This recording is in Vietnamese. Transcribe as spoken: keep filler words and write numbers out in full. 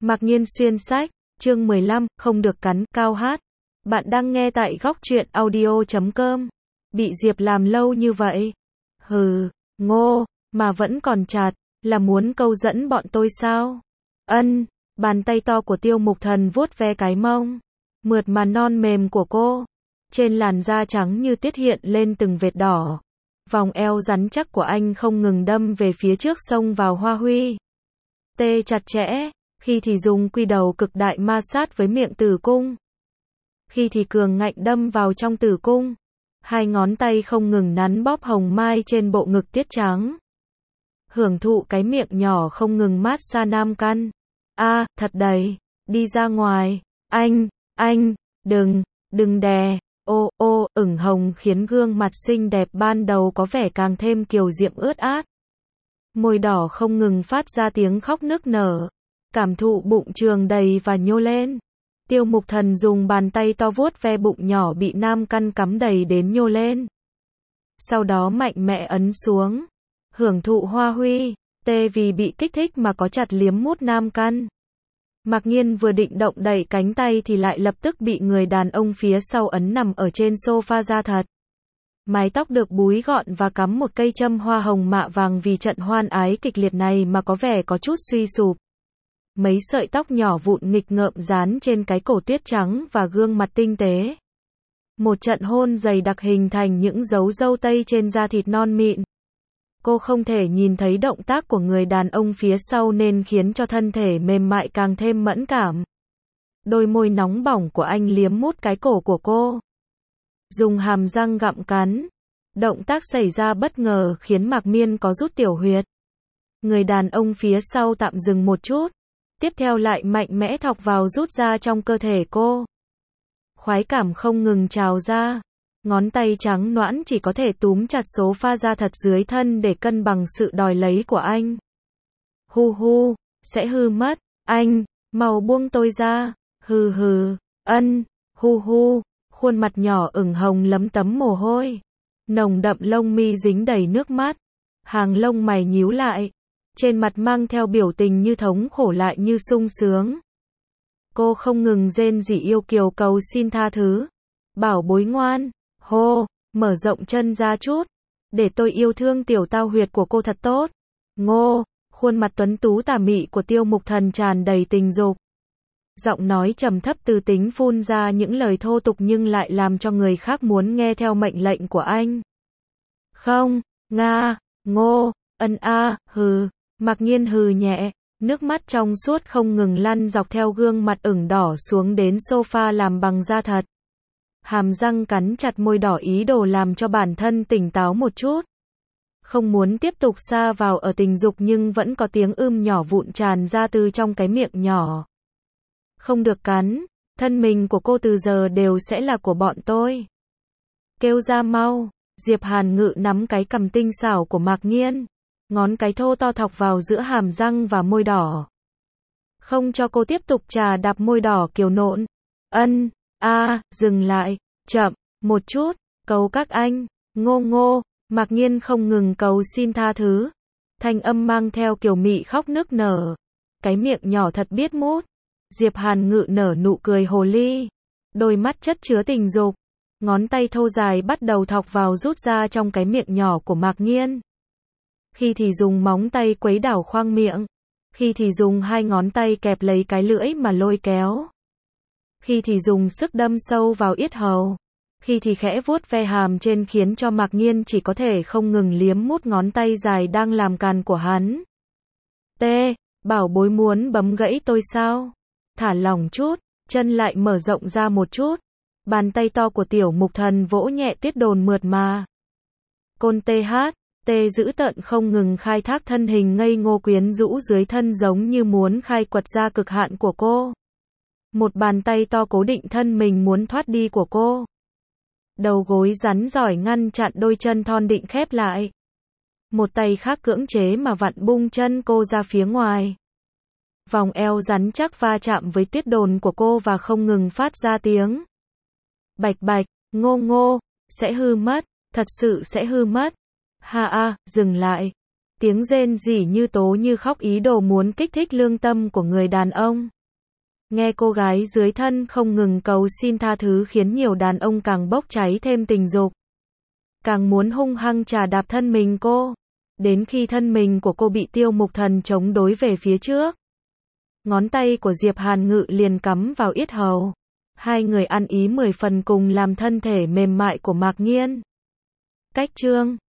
Mạc Nhiên xuyên sách, chương mười lăm, không được cắn, cao hát. Bạn đang nghe tại góc truyện audio chấm com. Bị Diệp làm lâu như vậy. Hừ, ngô, mà vẫn còn chạt, là muốn câu dẫn bọn tôi sao? Ân, bàn tay to của Tiêu Mục Thần vuốt ve cái mông. Mượt mà non mềm của cô. Trên làn da trắng như tiết hiện lên từng vệt đỏ. Vòng eo rắn chắc của anh không ngừng đâm về phía trước xông vào hoa huy. Tê chặt chẽ, khi thì dùng quy đầu cực đại ma sát với miệng tử cung. Khi thì cường ngạnh đâm vào trong tử cung. Hai ngón tay không ngừng nắn bóp hồng mai trên bộ ngực tiết trắng. Hưởng thụ cái miệng nhỏ không ngừng mát xa nam căn. A, à, thật đầy, đi ra ngoài, anh, anh, đừng, đừng đè. Ô, ô, ửng hồng khiến gương mặt xinh đẹp ban đầu có vẻ càng thêm kiều diễm ướt át. Môi đỏ không ngừng phát ra tiếng khóc nức nở. Cảm thụ bụng trường đầy và nhô lên. Tiêu Mục Thần dùng bàn tay to vuốt ve bụng nhỏ bị nam căn cắm đầy đến nhô lên. Sau đó mạnh mẽ ấn xuống. Hưởng thụ hoa huy, tê vì bị kích thích mà có chặt liếm mút nam căn. Mạc Nhiên vừa định động đẩy cánh tay thì lại lập tức bị người đàn ông phía sau ấn nằm ở trên sofa ra thật. Mái tóc được búi gọn và cắm một cây châm hoa hồng mạ vàng vì trận hoan ái kịch liệt này mà có vẻ có chút suy sụp. Mấy sợi tóc nhỏ vụn nghịch ngợm dán trên cái cổ tuyết trắng và gương mặt tinh tế. Một trận hôn dày đặc hình thành những dấu râu tây trên da thịt non mịn. Cô không thể nhìn thấy động tác của người đàn ông phía sau nên khiến cho thân thể mềm mại càng thêm mẫn cảm. Đôi môi nóng bỏng của anh liếm mút cái cổ của cô. Dùng hàm răng gặm cắn. Động tác xảy ra bất ngờ khiến Mạc Miên có rút tiểu huyệt. Người đàn ông phía sau tạm dừng một chút. Tiếp theo lại mạnh mẽ thọc vào rút ra trong cơ thể cô. Khoái cảm không ngừng trào ra. Ngón tay trắng nõn chỉ có thể túm chặt số pha da thật dưới thân để cân bằng sự đòi lấy của anh. Hu hu, sẽ hư mất, anh, mau buông tôi ra, hừ hừ, ân, hu hu, khuôn mặt nhỏ ửng hồng lấm tấm mồ hôi. Nồng đậm lông mi dính đầy nước mắt, hàng lông mày nhíu lại, trên mặt mang theo biểu tình như thống khổ lại như sung sướng. Cô không ngừng rên rỉ yêu kiều cầu xin tha thứ. Bảo bối ngoan. Hô, mở rộng chân ra chút, để tôi yêu thương tiểu tao huyệt của cô thật tốt. Ngô, khuôn mặt tuấn tú tà mị của Tiêu Mục Thần tràn đầy tình dục. Giọng nói trầm thấp từ tính phun ra những lời thô tục nhưng lại làm cho người khác muốn nghe theo mệnh lệnh của anh. Không, nga, ngô, ân a, hừ, Mạc Nhiên hừ nhẹ, nước mắt trong suốt không ngừng lăn dọc theo gương mặt ửng đỏ xuống đến sofa làm bằng da thật. Hàm răng cắn chặt môi đỏ ý đồ làm cho bản thân tỉnh táo một chút. Không muốn tiếp tục sa vào ở tình dục nhưng vẫn có tiếng ưm nhỏ vụn tràn ra từ trong cái miệng nhỏ. Không được cắn, thân mình của cô từ giờ đều sẽ là của bọn tôi. Kêu ra mau, Diệp Hàn Ngự nắm cái cằm tinh xảo của Mạc Nhiên. Ngón cái thô to thọc vào giữa hàm răng và môi đỏ. Không cho cô tiếp tục trà đạp môi đỏ kiều nộn. Ân. A, à, dừng lại, chậm, một chút, cầu các anh, ngô ngô, Mạc Nhiên không ngừng cầu xin tha thứ. Thanh âm mang theo kiều mị khóc nức nở. Cái miệng nhỏ thật biết mút. Diệp Hàn Ngự nở nụ cười hồ ly. Đôi mắt chất chứa tình dục. Ngón tay thô dài bắt đầu thọc vào rút ra trong cái miệng nhỏ của Mạc Nhiên. Khi thì dùng móng tay quấy đảo khoang miệng. Khi thì dùng hai ngón tay kẹp lấy cái lưỡi mà lôi kéo. Khi thì dùng sức đâm sâu vào yết hầu. Khi thì khẽ vuốt ve hàm trên khiến cho Mạc Nhiên chỉ có thể không ngừng liếm mút ngón tay dài đang làm càn của hắn. T, bảo bối muốn bấm gãy tôi sao? Thả lỏng chút, chân lại mở rộng ra một chút. Bàn tay to của Tiểu Mục Thần vỗ nhẹ tiết đồn mượt mà. Côn tê hát, tê giữ tợn không ngừng khai thác thân hình ngây ngô quyến rũ dưới thân giống như muốn khai quật ra cực hạn của cô. Một bàn tay to cố định thân mình muốn thoát đi của cô. Đầu gối rắn giỏi ngăn chặn đôi chân thon định khép lại. Một tay khác cưỡng chế mà vặn bung chân cô ra phía ngoài. Vòng eo rắn chắc va chạm với tiết đồn của cô và không ngừng phát ra tiếng. Bạch bạch, ngô ngô, sẽ hư mất, thật sự sẽ hư mất. Ha a, dừng lại. Tiếng rên rỉ như tố như khóc ý đồ muốn kích thích lương tâm của người đàn ông. Nghe cô gái dưới thân không ngừng cầu xin tha thứ khiến nhiều đàn ông càng bốc cháy thêm tình dục. Càng muốn hung hăng chà đạp thân mình cô. Đến khi thân mình của cô bị Tiêu Mục Thần chống đối về phía trước. Ngón tay của Diệp Hàn Ngự liền cắm vào yết hầu. Hai người ăn ý mười phần cùng làm thân thể mềm mại của Mạc Nghiên. Cách chương